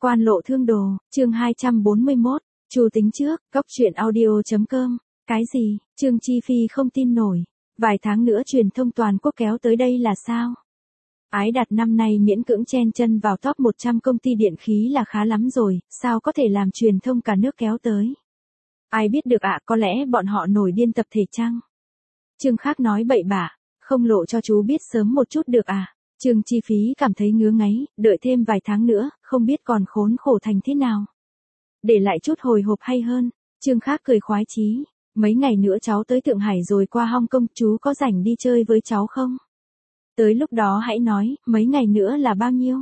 Quan lộ thương đồ, chương 241, Chu tính trước, góc truyện audio.com, cái gì, Trương Chi Phi không tin nổi, vài tháng nữa truyền thông toàn quốc kéo tới đây là sao? Ái Đạt năm nay miễn cưỡng chen chân vào top 100 công ty điện khí là khá lắm rồi, sao có thể làm truyền thông cả nước kéo tới? Ai biết được ạ, có lẽ bọn họ nổi điên tập thể chăng? Trương Khác nói bậy bạ, không lộ cho chú biết sớm một chút được à? Trương Chi Phí cảm thấy ngứa ngáy, đợi thêm vài tháng nữa, không biết còn khốn khổ thành thế nào. Để lại chút hồi hộp hay hơn, Trương Khác cười khoái chí, mấy ngày nữa cháu tới Thượng Hải rồi qua Hong Kong, chú có rảnh đi chơi với cháu không? Tới lúc đó hãy nói, mấy ngày nữa là bao nhiêu?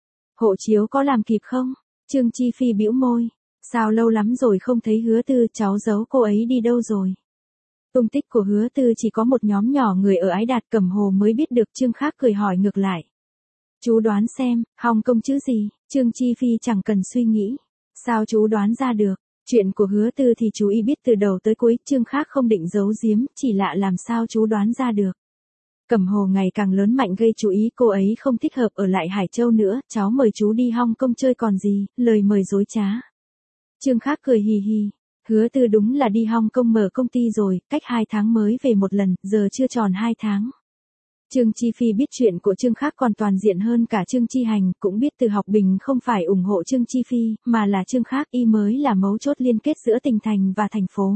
Hộ chiếu có làm kịp không? Trương Chi Phi bĩu môi, sao lâu lắm rồi không thấy Hứa Tư, cháu giấu cô ấy đi đâu rồi? Tung tích của Hứa Tư chỉ có một nhóm nhỏ người ở Ái Đạt Cẩm Hồ mới biết được. Trương Khác cười hỏi ngược lại. Chú đoán xem, Hong Kong chứ gì? Trương Chi Phi chẳng cần suy nghĩ. Sao chú đoán ra được? Chuyện của Hứa Tư thì chú y biết từ đầu tới cuối. Trương Khác không định giấu giếm, chỉ lạ làm sao chú đoán ra được. Cẩm Hồ ngày càng lớn mạnh gây chú ý, cô ấy không thích hợp ở lại Hải Châu nữa, cháu mời chú đi Hong Kong chơi còn gì, lời mời dối trá. Trương Khác cười hì hì. Hứa Tư đúng là đi Hong Kong mở công ty rồi, cách 2 tháng mới về một lần, giờ chưa tròn 2 tháng. Trương Chi Phi biết chuyện của Trương Khác còn toàn diện hơn cả Trương Chi Hành, cũng biết Từ Học Bình không phải ủng hộ Trương Chi Phi, mà là Trương Khác y mới là mấu chốt liên kết giữa tỉnh thành và thành phố.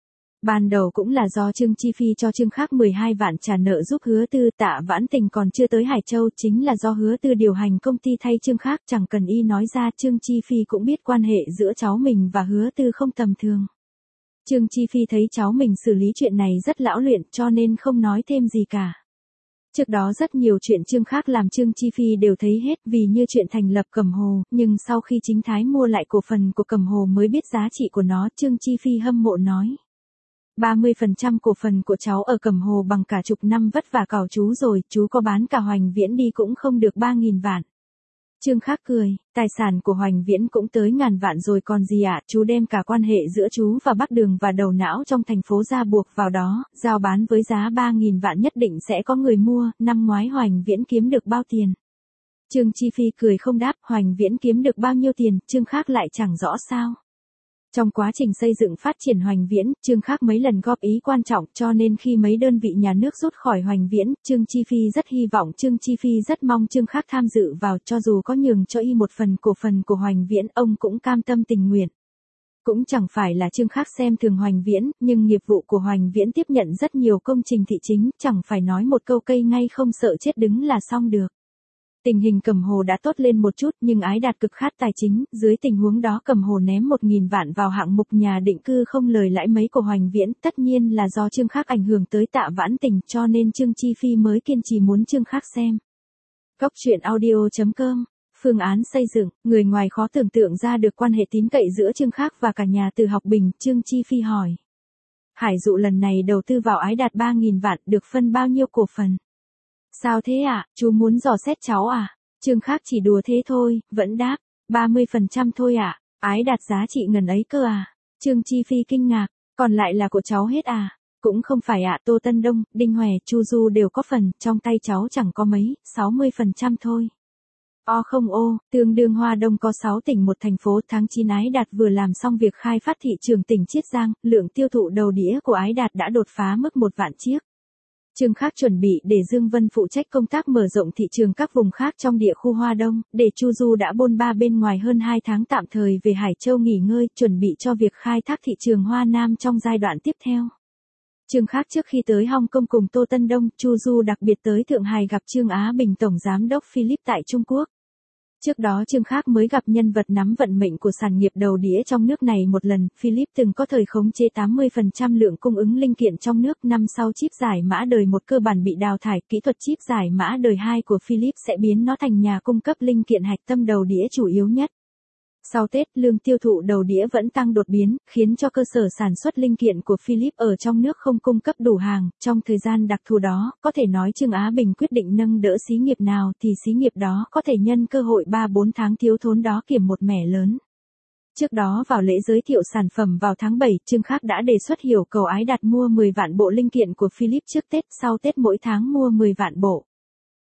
Ban đầu cũng là do Trương Chi Phi cho Trương Khác 12 vạn trả nợ giúp Hứa Tư. Tạ Vãn Tình còn chưa tới Hải Châu, chính là do Hứa Tư điều hành công ty thay Trương Khác, chẳng cần y nói ra. Trương Chi Phi cũng biết quan hệ giữa cháu mình và Hứa Tư không tầm thường. Trương Chi Phi thấy cháu mình xử lý chuyện này rất lão luyện, cho nên không nói thêm gì cả. Trước đó rất nhiều chuyện Trương Khác làm Trương Chi Phi đều thấy hết, vì như chuyện thành lập Cẩm Hồ, nhưng sau khi Chính Thái mua lại cổ phần của Cẩm Hồ mới biết giá trị của nó. Trương Chi Phi hâm mộ nói. 30% cổ phần của cháu ở Cẩm Hồ bằng cả chục năm vất vả cào chú rồi, chú có bán cả Hoành Viễn đi cũng không được 3.000 vạn. Trương Khác cười, tài sản của Hoành Viễn cũng tới ngàn vạn rồi còn gì ạ, chú đem cả quan hệ giữa chú và Bắc Đường và đầu não trong thành phố ra buộc vào đó, giao bán với giá 3.000 vạn nhất định sẽ có người mua. Năm ngoái Hoành Viễn kiếm được bao tiền? Trương Chi Phi cười không đáp. Hoành Viễn kiếm được bao nhiêu tiền, Trương Khác lại chẳng rõ sao. Trong quá trình xây dựng phát triển Hoành Viễn, Trương Khác mấy lần góp ý quan trọng, cho nên khi mấy đơn vị nhà nước rút khỏi Hoành Viễn, Trương Chi Phi rất hy vọng, Trương Chi Phi rất mong Trương Khác tham dự vào, cho dù có nhường cho y một phần cổ phần của Hoành Viễn, ông cũng cam tâm tình nguyện. Cũng chẳng phải là Trương Khác xem thường Hoành Viễn, nhưng nghiệp vụ của Hoành Viễn tiếp nhận rất nhiều công trình thị chính, chẳng phải nói một câu cây ngay không sợ chết đứng là xong được. Tình hình Cẩm Hồ đã tốt lên một chút, nhưng Ái Đạt cực khát tài chính, dưới tình huống đó Cẩm Hồ ném 1.000 vạn vào hạng mục nhà định cư không lời lãi mấy của Hoành Viễn, tất nhiên là do Trương Khác ảnh hưởng tới Tạ Vãn Tình, cho nên Trương Chi Phi mới kiên trì muốn Trương Khác xem. Góc truyện audio.com, phương án xây dựng, người ngoài khó tưởng tượng ra được quan hệ tín cậy giữa Trương Khác và cả nhà Từ Học Bình. Trương Chi Phi hỏi. Hải Dụ lần này đầu tư vào Ái Đạt 3.000 vạn, được phân bao nhiêu cổ phần? Sao thế ạ, chú muốn dò xét cháu à? Trương Khác chỉ đùa thế thôi, vẫn đáp, 30% thôi ạ. Ái Đạt giá trị ngần ấy cơ à? Trương Chi Phi kinh ngạc, còn lại là của cháu hết à? Cũng không phải ạ, Tô Tân Đông, Đinh Hòe, Chu Du đều có phần, trong tay cháu chẳng có mấy, 60% thôi. Không tương đương Hoa Đông có 6 tỉnh một thành phố. Tháng 9 Ái Đạt vừa làm xong việc khai phát thị trường tỉnh Chiết Giang, lượng tiêu thụ đầu đĩa của Ái Đạt đã đột phá mức 1 vạn chiếc. Trương Khác chuẩn bị để Dương Vân phụ trách công tác mở rộng thị trường các vùng khác trong địa khu Hoa Đông, để Chu Du đã bôn ba bên ngoài hơn 2 tháng tạm thời về Hải Châu nghỉ ngơi, chuẩn bị cho việc khai thác thị trường Hoa Nam trong giai đoạn tiếp theo. Trương Khác trước khi tới Hong Kong cùng Tô Tân Đông, Chu Du đặc biệt tới Thượng Hải gặp Trương Á Bình Tổng Giám đốc Philip tại Trung Quốc. Trước đó Trương Khác mới gặp nhân vật nắm vận mệnh của sản nghiệp đầu đĩa trong nước này một lần. Philip từng có thời khống chế 80% lượng cung ứng linh kiện trong nước. Năm sau chip giải mã đời 1 cơ bản bị đào thải, kỹ thuật chip giải mã đời 2 của Philip sẽ biến nó thành nhà cung cấp linh kiện hạch tâm đầu đĩa chủ yếu nhất. Sau Tết, lượng tiêu thụ đầu đĩa vẫn tăng đột biến, khiến cho cơ sở sản xuất linh kiện của Philip ở trong nước không cung cấp đủ hàng. Trong thời gian đặc thù đó, có thể nói Trương Á Bình quyết định nâng đỡ xí nghiệp nào thì xí nghiệp đó có thể nhân cơ hội 3-4 tháng thiếu thốn đó kiểm một mẻ lớn. Trước đó vào lễ giới thiệu sản phẩm vào tháng 7, Trương Khác đã đề xuất hiểu cầu Ái Đạt mua 10 vạn bộ linh kiện của Philip trước Tết, sau Tết mỗi tháng mua 10 vạn bộ.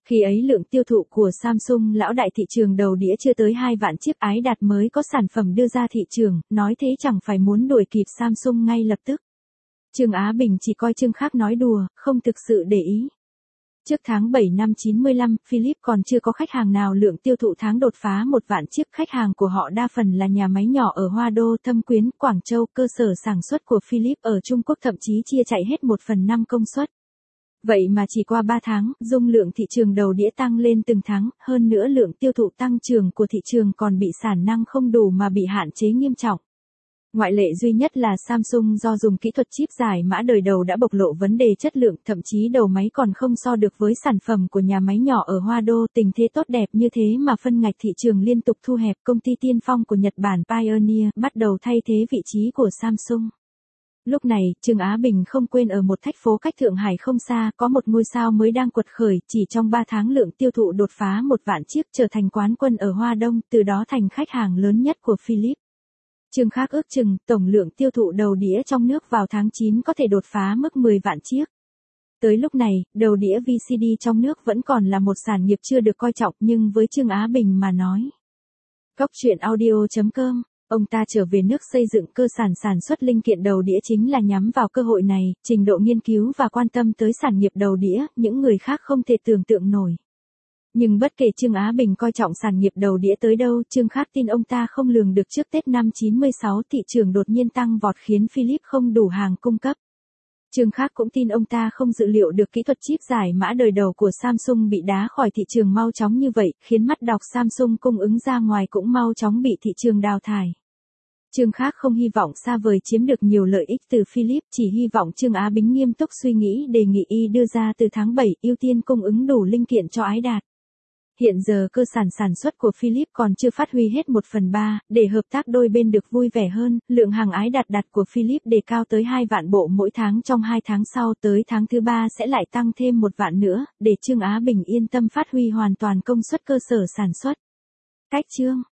Khi ấy lượng tiêu thụ của Samsung lão đại thị trường đầu đĩa chưa tới 2 vạn chiếc, Ái Đạt mới có sản phẩm đưa ra thị trường, nói thế chẳng phải muốn đuổi kịp Samsung ngay lập tức. Trương Á Bình chỉ coi Trương Khác nói đùa, không thực sự để ý. Trước tháng 7 năm 95, Philips còn chưa có khách hàng nào lượng tiêu thụ tháng đột phá 1 vạn chiếc. Khách hàng của họ đa phần là nhà máy nhỏ ở Hoa Đô, Thâm Quyến, Quảng Châu. Cơ sở sản xuất của Philips ở Trung Quốc thậm chí chia chạy hết 1/5 công suất. Vậy mà chỉ qua 3 tháng, dung lượng thị trường đầu đĩa tăng lên từng tháng, hơn nữa lượng tiêu thụ tăng trưởng của thị trường còn bị sản năng không đủ mà bị hạn chế nghiêm trọng. Ngoại lệ duy nhất là Samsung do dùng kỹ thuật chip giải mã đời đầu đã bộc lộ vấn đề chất lượng, thậm chí đầu máy còn không so được với sản phẩm của nhà máy nhỏ ở Hoa Đô. Tình thế tốt đẹp như thế mà phân ngạch thị trường liên tục thu hẹp. Công ty tiên phong của Nhật Bản Pioneer bắt đầu thay thế vị trí của Samsung. Lúc này, Trương Á Bình không quên ở một thành phố cách Thượng Hải không xa, có một ngôi sao mới đang quật khởi, chỉ trong 3 tháng lượng tiêu thụ đột phá 1 vạn chiếc, trở thành quán quân ở Hoa Đông, từ đó thành khách hàng lớn nhất của Philips. Trương Khác ước chừng, tổng lượng tiêu thụ đầu đĩa trong nước vào tháng 9 có thể đột phá mức 10 vạn chiếc. Tới lúc này, đầu đĩa VCD trong nước vẫn còn là một sản nghiệp chưa được coi trọng, nhưng với Trương Á Bình mà nói. Góc truyện audio.com, ông ta trở về nước xây dựng cơ sản sản xuất linh kiện đầu đĩa chính là nhắm vào cơ hội này. Trình độ nghiên cứu và quan tâm tới sản nghiệp đầu đĩa, những người khác không thể tưởng tượng nổi. Nhưng bất kể Trương Á Bình coi trọng sản nghiệp đầu đĩa tới đâu, Trương Khác tin ông ta không lường được trước Tết năm 96 thị trường đột nhiên tăng vọt khiến Philips không đủ hàng cung cấp. Trương Khác cũng tin ông ta không dự liệu được kỹ thuật chip giải mã đời đầu của Samsung bị đá khỏi thị trường mau chóng như vậy, khiến mắt đọc Samsung cung ứng ra ngoài cũng mau chóng bị thị trường đào thải. Trương Khác không hy vọng xa vời chiếm được nhiều lợi ích từ Philips, chỉ hy vọng Trương Á Bình nghiêm túc suy nghĩ đề nghị y đưa ra từ tháng 7, ưu tiên cung ứng đủ linh kiện cho Ái Đạt. Hiện giờ cơ sản xuất của Philips còn chưa phát huy hết 1/3, để hợp tác đôi bên được vui vẻ hơn, lượng hàng Ái Đạt đặt của Philips đề cao tới 2 vạn bộ mỗi tháng trong 2 tháng sau, tới tháng thứ 3 sẽ lại tăng thêm 1 vạn nữa, để Trương Á Bình yên tâm phát huy hoàn toàn công suất cơ sở sản xuất. Cách chương